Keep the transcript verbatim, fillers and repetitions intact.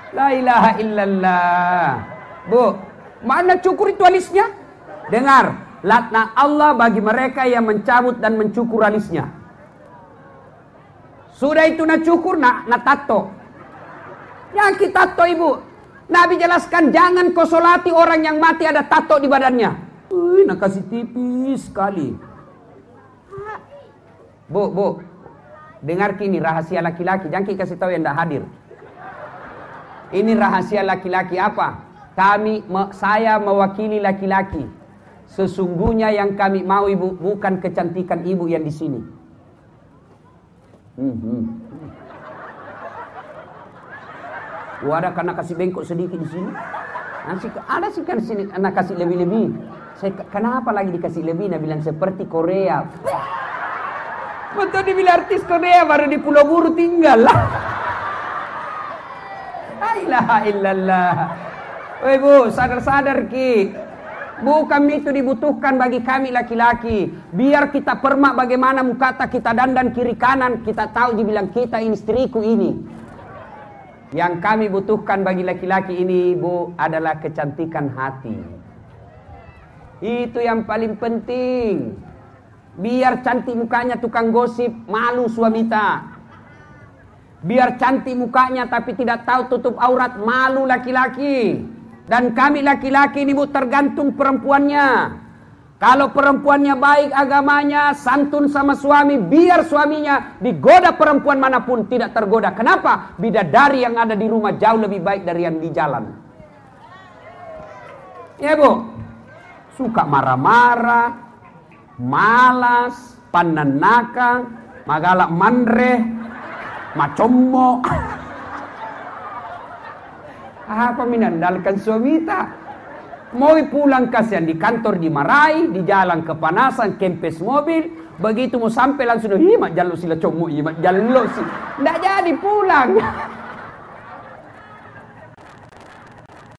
La ilaha illallah. Bu, mana cukur itu alisnya? Dengar, laknat Allah bagi mereka yang mencabut dan mencukur alisnya. Sudah itu nak cukur, nak, nak tato. Yang kita tato ibu. Nabi jelaskan jangan kau solati orang yang mati ada tato di badannya. Wih, nak kasih tipis sekali. Bu, bu, dengar kini rahasia laki-laki. Jangan kita kasih tahu yang tidak hadir. Ini rahasia laki-laki apa? Kami, saya mewakili laki-laki. Sesungguhnya yang kami mau ibu bukan kecantikan ibu yang di sini. Hmm, hmm. Oh, ada karena kasih bengkok sedikit di sini. Nanti ada sih kan sini anak kasih lebih-lebih. Saya kenapa lagi dikasih lebih? Nah bilang seperti Korea. Betul dibilang artis Korea baru di Pulau Buru tinggal lah. La ilaha illallah. Woi bu, sadar-sadar ki. Bukan itu dibutuhkan bagi kami laki-laki. Biar kita permak bagaimana muka kita dandan kiri kanan. Kita tahu dibilang kita ini istriku ini. Yang kami butuhkan bagi laki-laki ini bu adalah kecantikan hati. Itu yang paling penting. Biar cantik mukanya tukang gosip, malu suami tak. Biar cantik mukanya tapi tidak tahu tutup aurat, malu laki-laki. Dan kami laki-laki ini bu tergantung perempuannya. Kalau perempuannya baik agamanya, santun sama suami, biar suaminya digoda perempuan manapun tidak tergoda. Kenapa? Bidadari yang ada di rumah jauh lebih baik dari yang di jalan. Ya bu, suka marah-marah, malas, pananaka, magalak mandre, macommo. Apa minandalkan suami tak? Mau pulang kasihan di kantor dimarahi, di jalan kepanasan, kempes mobil. Begitu mau sampai langsung, ih mak jalo sila commo, ih mak jalo sih. Nggak jadi pulang.